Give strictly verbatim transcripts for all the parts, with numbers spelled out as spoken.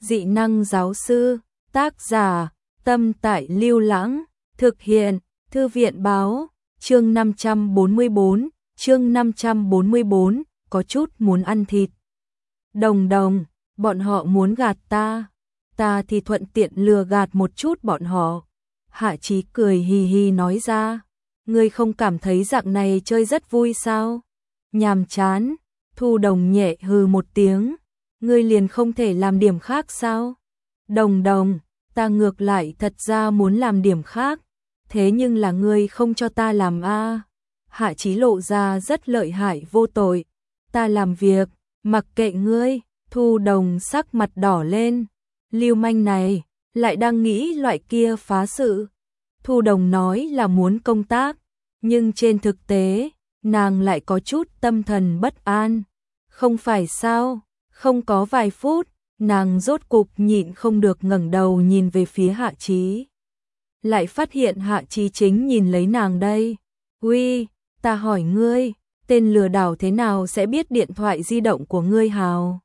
Dị năng giáo sư, tác giả, Tâm Tại Lưu Lãng, thực hiện, Thư viện báo, chương năm trăm bốn mươi bốn, chương năm trăm bốn mươi bốn, có chút muốn ăn thịt. Đồng đồng, bọn họ muốn gạt ta, ta thì thuận tiện lừa gạt một chút bọn họ. Hạ Chí cười hì hì nói ra, ngươi không cảm thấy dạng này chơi rất vui sao? Nhàm chán, Thu Đồng nhẹ hừ một tiếng, ngươi liền không thể làm điểm khác sao? Đồng đồng, ta ngược lại thật ra muốn làm điểm khác, thế nhưng là ngươi không cho ta làm a. Hạ Chí lộ ra rất lợi hại vô tội, ta làm việc, mặc kệ ngươi. Thu Đồng sắc mặt đỏ lên, lưu manh này, lại đang nghĩ loại kia phá sự. Thu Đồng nói là muốn công tác, nhưng trên thực tế, nàng lại có chút tâm thần bất an. Không phải sao, không có vài phút, nàng rốt cục nhịn không được ngẩng đầu nhìn về phía Hạ Chí. Lại phát hiện Hạ Chí chính nhìn lấy nàng đây. Uy, ta hỏi ngươi, tên lừa đảo thế nào sẽ biết điện thoại di động của ngươi hào?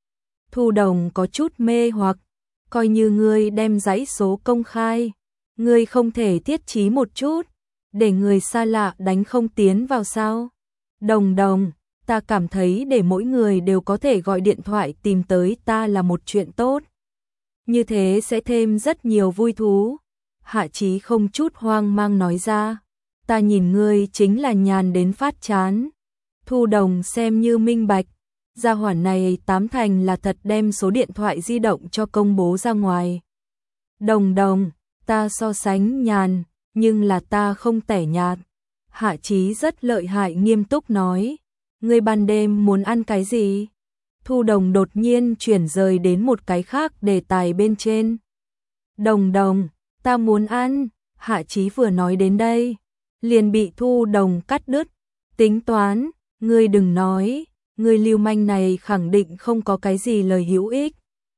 Thu Đồng có chút mê hoặc, coi như ngươi đem dãy số công khai, ngươi không thể thiết trí một chút, để người xa lạ đánh không tiến vào sao? Đồng đồng, ta cảm thấy để mỗi người đều có thể gọi điện thoại tìm tới ta là một chuyện tốt. Như thế sẽ thêm rất nhiều vui thú. Hạ Chí không chút hoang mang nói ra, ta nhìn ngươi chính là nhàn đến phát chán. Thu Đồng xem như minh bạch, gia hỏa này tám thành là thật đem số điện thoại di động cho công bố ra ngoài. Đồng đồng, ta so sánh nhàn, nhưng là ta không tẻ nhạt. Hạ Chí rất lợi hại nghiêm túc nói, ngươi ban đêm muốn ăn cái gì? Thu Đồng đột nhiên chuyển rời đến một cái khác đề tài bên trên. Đồng đồng, ta muốn ăn. Hạ Chí vừa nói đến đây, liền bị Thu Đồng cắt đứt. Tính toán, ngươi đừng nói, ngươi lưu manh này khẳng định không có cái gì lời hữu ích.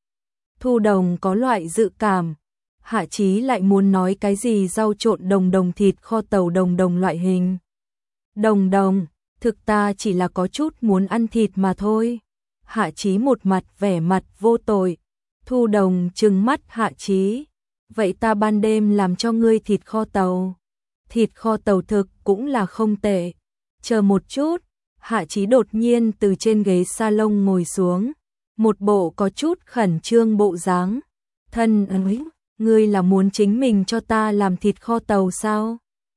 Thu Đồng có loại dự cảm, Hạ Chí lại muốn nói cái gì rau trộn đồng đồng thịt kho tàu đồng đồng loại hình. Đồng đồng, thực ta chỉ là có chút muốn ăn thịt mà thôi. Hạ Chí một mặt vẻ mặt vô tội. Thu Đồng trừng mắt Hạ Chí, vậy ta ban đêm làm cho ngươi thịt kho tàu. Thịt kho tàu thực cũng là không tệ. Chờ một chút, Hạ Chí đột nhiên từ trên ghế salon ngồi xuống, một bộ có chút khẩn trương bộ dáng. Thân ơi, ngươi là muốn chính mình cho ta làm thịt kho tàu sao?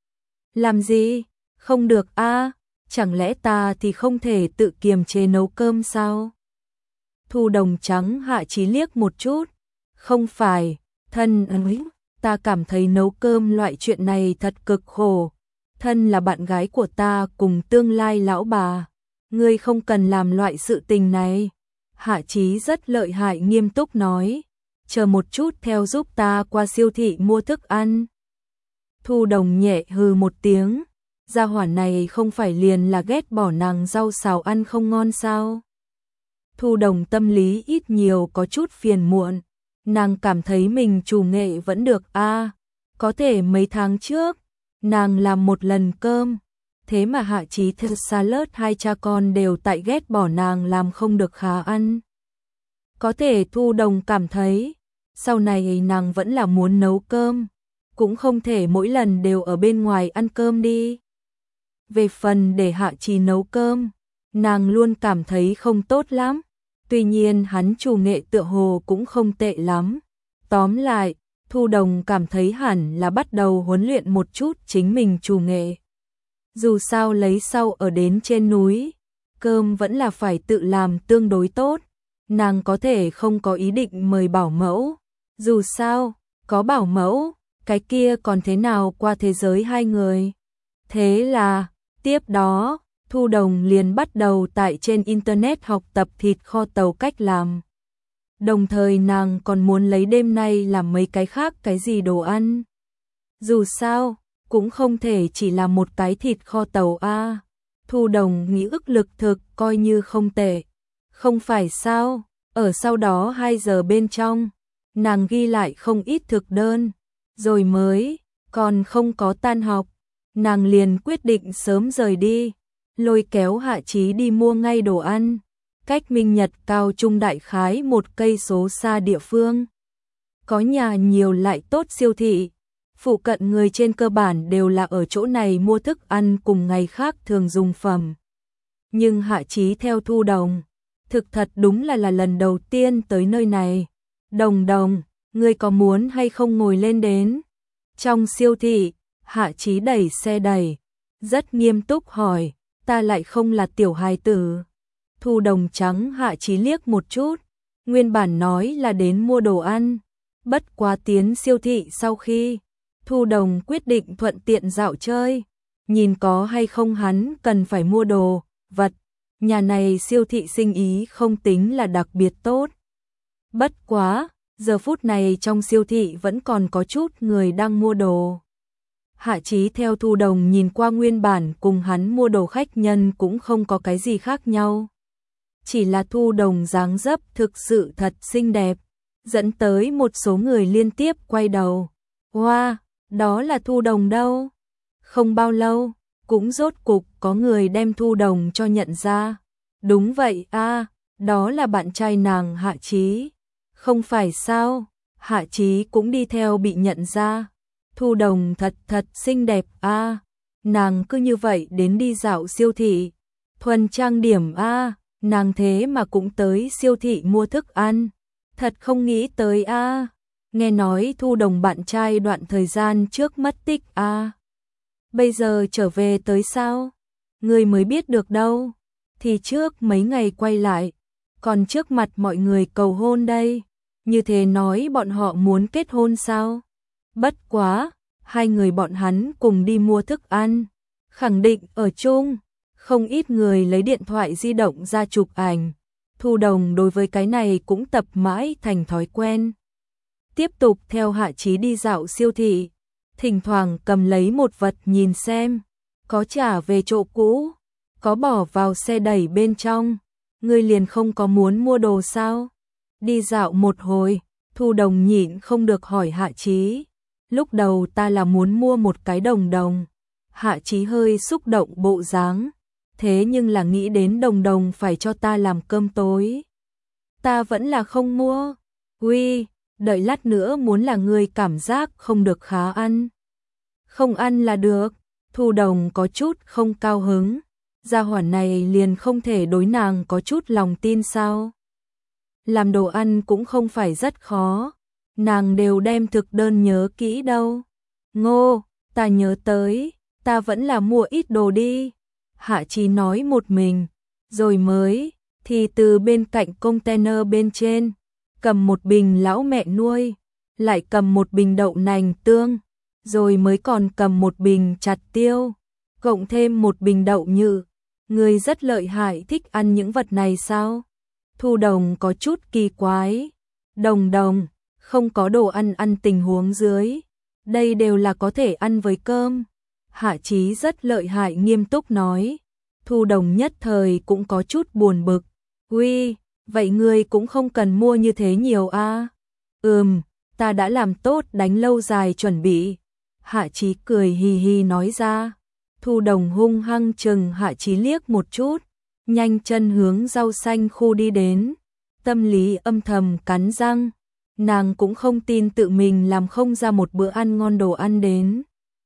Làm gì? Không được a, chẳng lẽ ta thì không thể tự kiềm chế nấu cơm sao? Thu Đồng trắng Hạ Chí liếc một chút, không phải, thân ơi, ta cảm thấy nấu cơm loại chuyện này thật cực khổ. Thân là bạn gái của ta cùng tương lai lão bà, ngươi không cần làm loại sự tình này. Hạ Chí rất lợi hại nghiêm túc nói, chờ một chút theo giúp ta qua siêu thị mua thức ăn. Thu Đồng nhẹ hừ một tiếng, gia hỏa này không phải liền là ghét bỏ nàng rau xào ăn không ngon sao? Thu Đồng tâm lý ít nhiều có chút phiền muộn, nàng cảm thấy mình chủ nghệ vẫn được a, có thể mấy tháng trước nàng làm một lần cơm, thế mà Hạ Chí thịt salad hai cha con đều tại ghét bỏ nàng làm không được khá ăn. Có thể Thu Đồng cảm thấy, sau này nàng vẫn là muốn nấu cơm, cũng không thể mỗi lần đều ở bên ngoài ăn cơm đi. Về phần để Hạ Chí nấu cơm, nàng luôn cảm thấy không tốt lắm, tuy nhiên hắn chủ nghệ tựa hồ cũng không tệ lắm. Tóm lại, Thu Đồng cảm thấy hẳn là bắt đầu huấn luyện một chút chính mình chủ nghệ. Dù sao lấy sau ở đến trên núi, cơm vẫn là phải tự làm tương đối tốt. Nàng có thể không có ý định mời bảo mẫu. Dù sao, có bảo mẫu, cái kia còn thế nào qua thế giới hai người. Thế là, tiếp đó, Thu Đồng liền bắt đầu tại trên Internet học tập thịt kho tàu cách làm. Đồng thời nàng còn muốn lấy đêm nay làm mấy cái khác cái gì đồ ăn. Dù sao, cũng không thể chỉ là một cái thịt kho tàu a. Thu Đồng nghĩ ức lực thực coi như không tệ. Không phải sao, ở sau đó hai giờ bên trong, nàng ghi lại không ít thực đơn, rồi mới, còn không có tan học, nàng liền quyết định sớm rời đi, lôi kéo Hạ Chí đi mua ngay đồ ăn. cách Minh Nhật Cao Trung đại khái một cây số xa địa phương. Có nhà nhiều lại tốt siêu thị. Phụ cận người trên cơ bản đều là ở chỗ này mua thức ăn cùng ngày khác thường dùng phẩm. Nhưng Hạ Chí theo Thu Đồng, thực thật đúng là là lần đầu tiên tới nơi này. Đồng Đồng, ngươi có muốn hay không ngồi lên đến? Trong siêu thị, Hạ Chí đẩy xe đẩy, rất nghiêm túc hỏi, ta lại không là tiểu hài tử. Thu Đồng trắng Hạ Chí liếc một chút, nguyên bản nói là đến mua đồ ăn. Bất quá tiến siêu thị sau khi Thu Đồng quyết định thuận tiện dạo chơi, nhìn có hay không hắn cần phải mua đồ, vật. Nhà này siêu thị sinh ý không tính là đặc biệt tốt. Bất quá, giờ phút này trong siêu thị vẫn còn có chút người đang mua đồ. Hạ Chí theo Thu Đồng nhìn qua nguyên bản cùng hắn mua đồ khách nhân cũng không có cái gì khác nhau. Chỉ là Thu Đồng dáng dấp thực sự thật xinh đẹp, dẫn tới một số người liên tiếp quay đầu. Wow, đó là Thu Đồng đâu? Không bao lâu, cũng rốt cục có người đem Thu Đồng cho nhận ra. Đúng vậy a, à, đó là bạn trai nàng Hạ Chí. Không phải sao? Hạ Chí cũng đi theo bị nhận ra. Thu Đồng thật thật xinh đẹp a, à, nàng cứ như vậy đến đi dạo siêu thị. Thuần trang điểm a, à, nàng thế mà cũng tới siêu thị mua thức ăn. Thật không nghĩ tới a. À. Nghe nói Thu Đồng bạn trai đoạn thời gian trước mất tích a. À. Bây giờ trở về tới sao? Người mới biết được đâu. Thì trước mấy ngày quay lại, còn trước mặt mọi người cầu hôn đây. Như thế nói bọn họ muốn kết hôn sao? Bất quá, hai người bọn hắn cùng đi mua thức ăn, khẳng định ở chung. Không ít người lấy điện thoại di động ra chụp ảnh. Thu Đồng đối với cái này cũng tập mãi thành thói quen. Tiếp tục theo Hạ Chí đi dạo siêu thị, thỉnh thoảng cầm lấy một vật nhìn xem, có trả về chỗ cũ, có bỏ vào xe đẩy bên trong. Ngươi liền không có muốn mua đồ sao? Đi dạo một hồi, Thu Đồng nhịn không được hỏi Hạ Chí. Lúc đầu ta là muốn mua một cái đồng đồng. Hạ Chí hơi xúc động bộ dáng. Thế nhưng là nghĩ đến đồng đồng phải cho ta làm cơm tối. Ta vẫn là không mua. Uy, đợi lát nữa muốn là ngươi cảm giác không được khá ăn. Không ăn là được. Thu Đồng có chút không cao hứng. Gia hỏa này liền không thể đối nàng có chút lòng tin sao? Làm đồ ăn cũng không phải rất khó. Nàng đều đem thực đơn nhớ kỹ đâu. Ngô, ta nhớ tới, ta vẫn là mua ít đồ đi. Hạ Chí nói một mình, rồi mới, thì từ bên cạnh container bên trên, cầm một bình lão mẹ nuôi, lại cầm một bình đậu nành tương, rồi mới còn cầm một bình chặt tiêu, cộng thêm một bình đậu nhự. Người rất lợi hại, thích ăn những vật này sao? Thu Đồng có chút kỳ quái. Đồng Đồng, không có đồ ăn ăn tình huống dưới. Đây đều là có thể ăn với cơm. Hạ Chí rất lợi hại nghiêm túc nói. Thu Đồng nhất thời cũng có chút buồn bực. Uy, vậy ngươi cũng không cần mua như thế nhiều a. À? Ừm, ta đã làm tốt đánh lâu dài chuẩn bị. Hạ Chí cười hì hì nói ra. Thu Đồng hung hăng chừng Hạ Chí liếc một chút, nhanh chân hướng rau xanh khu đi đến. Tâm lý âm thầm cắn răng, nàng cũng không tin tự mình làm không ra một bữa ăn ngon đồ ăn đến.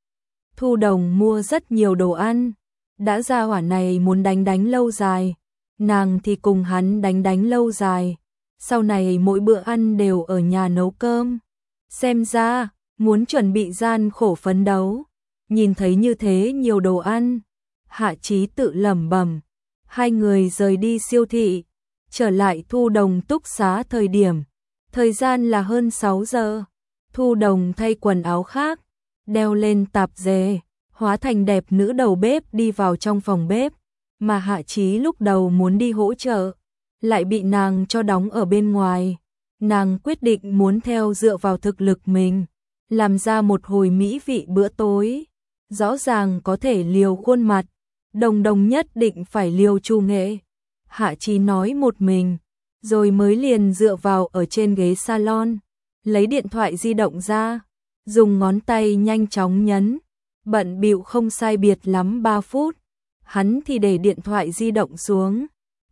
Thu Đồng mua rất nhiều đồ ăn, đã ra hỏa này muốn đánh đánh lâu dài, nàng thì cùng hắn đánh đánh lâu dài. Sau này mỗi bữa ăn đều ở nhà nấu cơm. Xem ra, muốn chuẩn bị gian khổ phấn đấu. Nhìn thấy như thế nhiều đồ ăn, Hạ Chí tự lẩm bẩm. Hai người rời đi siêu thị, trở lại Thu Đồng túc xá thời điểm. Thời gian là hơn sáu giờ. Thu Đồng thay quần áo khác, đeo lên tạp dề, hóa thành đẹp nữ đầu bếp đi vào trong phòng bếp. Mà Hạ Chí lúc đầu muốn đi hỗ trợ, lại bị nàng cho đóng ở bên ngoài. Nàng quyết định muốn theo dựa vào thực lực mình, làm ra một hồi mỹ vị bữa tối. Rõ ràng có thể liều khuôn mặt, Đồng Đồng nhất định phải liều trù nghệ. Hạ Chí nói một mình, rồi mới liền dựa vào ở trên ghế salon, lấy điện thoại di động ra, dùng ngón tay nhanh chóng nhấn, bận bịu không sai biệt lắm ba phút, hắn thì để điện thoại di động xuống,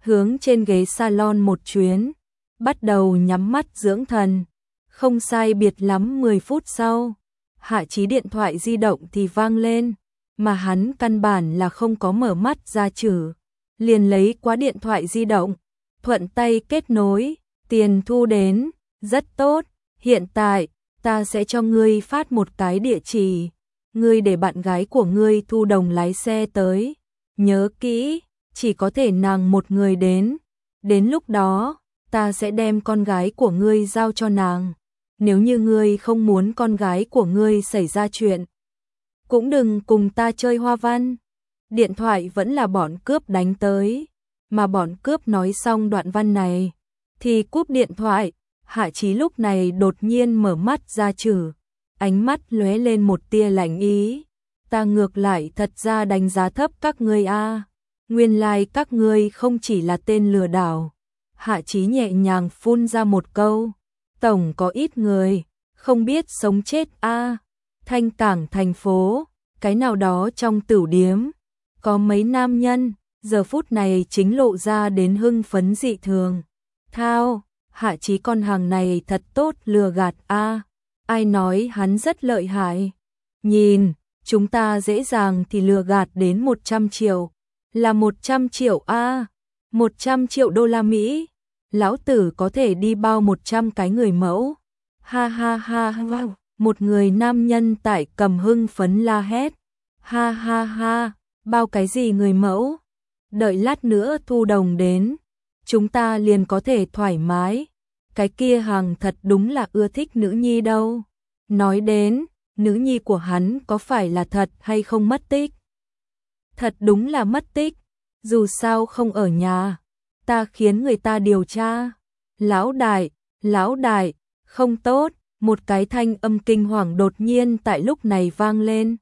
hướng trên ghế salon một chuyến, bắt đầu nhắm mắt dưỡng thần. Không sai biệt lắm mười phút sau, Hạ Chí điện thoại di động thì vang lên, mà hắn căn bản là không có mở mắt ra chử, liền lấy qua điện thoại di động, thuận tay kết nối, tiền thu đến, rất tốt, hiện tại, ta sẽ cho ngươi phát một cái địa chỉ, ngươi để bạn gái của ngươi Thu Đồng lái xe tới, nhớ kỹ, chỉ có thể nàng một người đến, đến lúc đó, ta sẽ đem con gái của ngươi giao cho nàng, nếu như ngươi không muốn con gái của ngươi xảy ra chuyện, cũng đừng cùng ta chơi hoa văn. Điện thoại vẫn là bọn cướp đánh tới, mà bọn cướp nói xong đoạn văn này, thì cúp điện thoại. Hạ Chí lúc này đột nhiên mở mắt ra chử, ánh mắt lóe lên một tia lạnh ý, ta ngược lại thật ra đánh giá thấp các ngươi a, nguyên lai like các ngươi không chỉ là tên lừa đảo. Hạ Chí nhẹ nhàng phun ra một câu, tổng có ít người không biết sống chết a. Thanh Cảng thành phố, cái nào đó trong tửu điếm, có mấy nam nhân, giờ phút này chính lộ ra đến hưng phấn dị thường. Thao, Hạ Chí con hàng này thật tốt lừa gạt a, ai nói hắn rất lợi hại. Nhìn, chúng ta dễ dàng thì lừa gạt đến một trăm triệu, là một trăm triệu a, một trăm triệu đô la Mỹ, lão tử có thể đi bao một trăm cái người mẫu. Ha ha ha ha, một người nam nhân tại cầm hưng phấn la hét. Ha ha ha, bao cái gì người mẫu? Đợi lát nữa Thu Đồng đến, chúng ta liền có thể thoải mái. Cái kia hàng thật đúng là ưa thích nữ nhi đâu. Nói đến, nữ nhi của hắn có phải là thật hay không mất tích? Thật đúng là mất tích, dù sao không ở nhà, ta khiến người ta điều tra. Lão đại, lão đại, không tốt, một cái thanh âm kinh hoàng đột nhiên tại lúc này vang lên.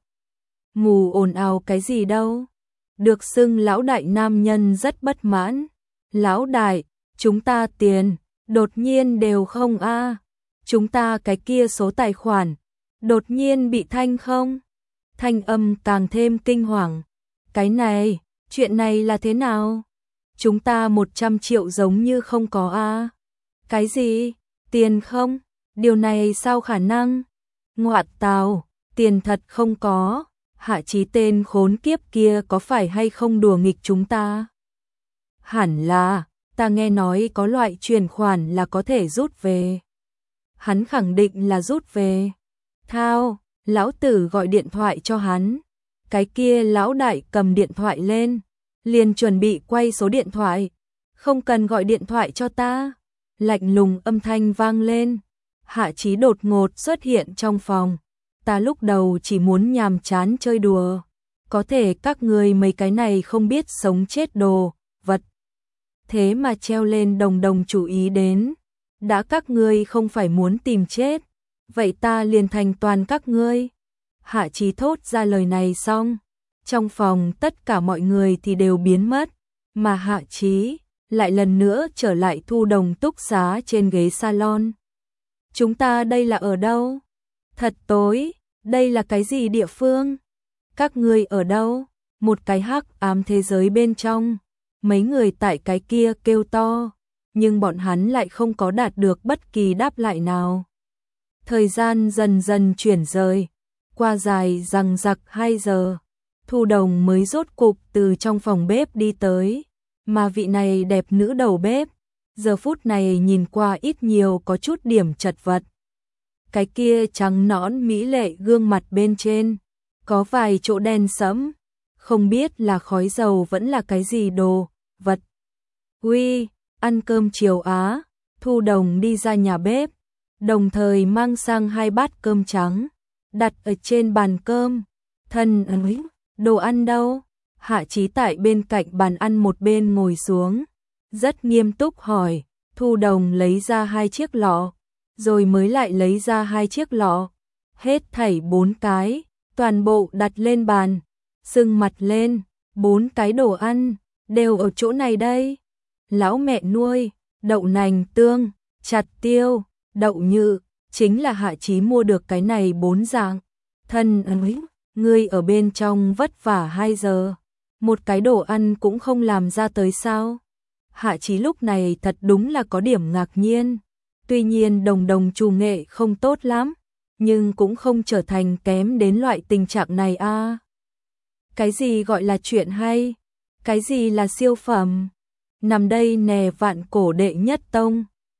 Mù ồn ào cái gì đâu? Được xưng lão đại nam nhân rất bất mãn. Lão đại, chúng ta tiền, đột nhiên đều không a, chúng ta cái kia số tài khoản, đột nhiên bị thanh không? Thanh âm càng thêm kinh hoàng. Cái này, chuyện này là thế nào? Chúng ta một trăm triệu giống như không có a. Cái gì? Tiền không? Điều này sao khả năng? Ngoại tào, tiền thật không có. Hạ Chí tên khốn kiếp kia có phải hay không đùa nghịch chúng ta? Hẳn là, ta nghe nói có loại chuyển khoản là có thể rút về. Hắn khẳng định là rút về. Thao, lão tử gọi điện thoại cho hắn. Cái kia lão đại cầm điện thoại lên, liền chuẩn bị quay số điện thoại. Không cần gọi điện thoại cho ta. Lạnh lùng âm thanh vang lên. Hạ Chí đột ngột xuất hiện trong phòng. Ta lúc đầu chỉ muốn nhàm chán chơi đùa, có thể các người mấy cái này không biết sống chết đồ, vật. Thế mà treo lên đồng đồng chú ý đến, đã các ngươi không phải muốn tìm chết, vậy ta liền thành toàn các ngươi. Hạ Chí thốt ra lời này xong, trong phòng tất cả mọi người thì đều biến mất, mà Hạ Chí lại lần nữa trở lại Thu Đồng túc xá trên ghế salon. Chúng ta đây là ở đâu? Thật tối, đây là cái gì địa phương? Các ngươi ở đâu? Một cái hắc ám thế giới bên trong. Mấy người tại cái kia kêu to, nhưng bọn hắn lại không có đạt được bất kỳ đáp lại nào. Thời gian dần dần chuyển rời, qua dài dằng dặc hai giờ, Thu Đồng mới rốt cục từ trong phòng bếp đi tới, mà vị này đẹp nữ đầu bếp, giờ phút này nhìn qua ít nhiều có chút điểm chật vật. Cái kia trắng nõn mỹ lệ gương mặt bên trên, có vài chỗ đen sẫm, không biết là khói dầu vẫn là cái gì đồ, vật. Uy, ăn cơm chiều á, Thu Đồng đi ra nhà bếp, đồng thời mang sang hai bát cơm trắng, đặt ở trên bàn cơm. Thân ấy, đồ ăn đâu? Hạ Chí tại bên cạnh bàn ăn một bên ngồi xuống, rất nghiêm túc hỏi. Thu Đồng lấy ra hai chiếc lọ, rồi mới lại lấy ra hai chiếc lọ, hết thảy bốn cái, toàn bộ đặt lên bàn, sưng mặt lên, bốn cái đồ ăn, đều ở chỗ này đây. Lão mẹ nuôi, đậu nành tương, chặt tiêu, đậu nhự, chính là Hạ Chí mua được cái này bốn dạng. Thân ấy, ngươi ở bên trong vất vả hai giờ, một cái đồ ăn cũng không làm ra tới sao? Hạ Chí lúc này thật đúng là có điểm ngạc nhiên. Tuy nhiên đồng đồng trù nghệ không tốt lắm, nhưng cũng không trở thành kém đến loại tình trạng này a. À. Cái gì gọi là chuyện hay? Cái gì là siêu phẩm? Nằm đây nè vạn cổ đệ nhất tông.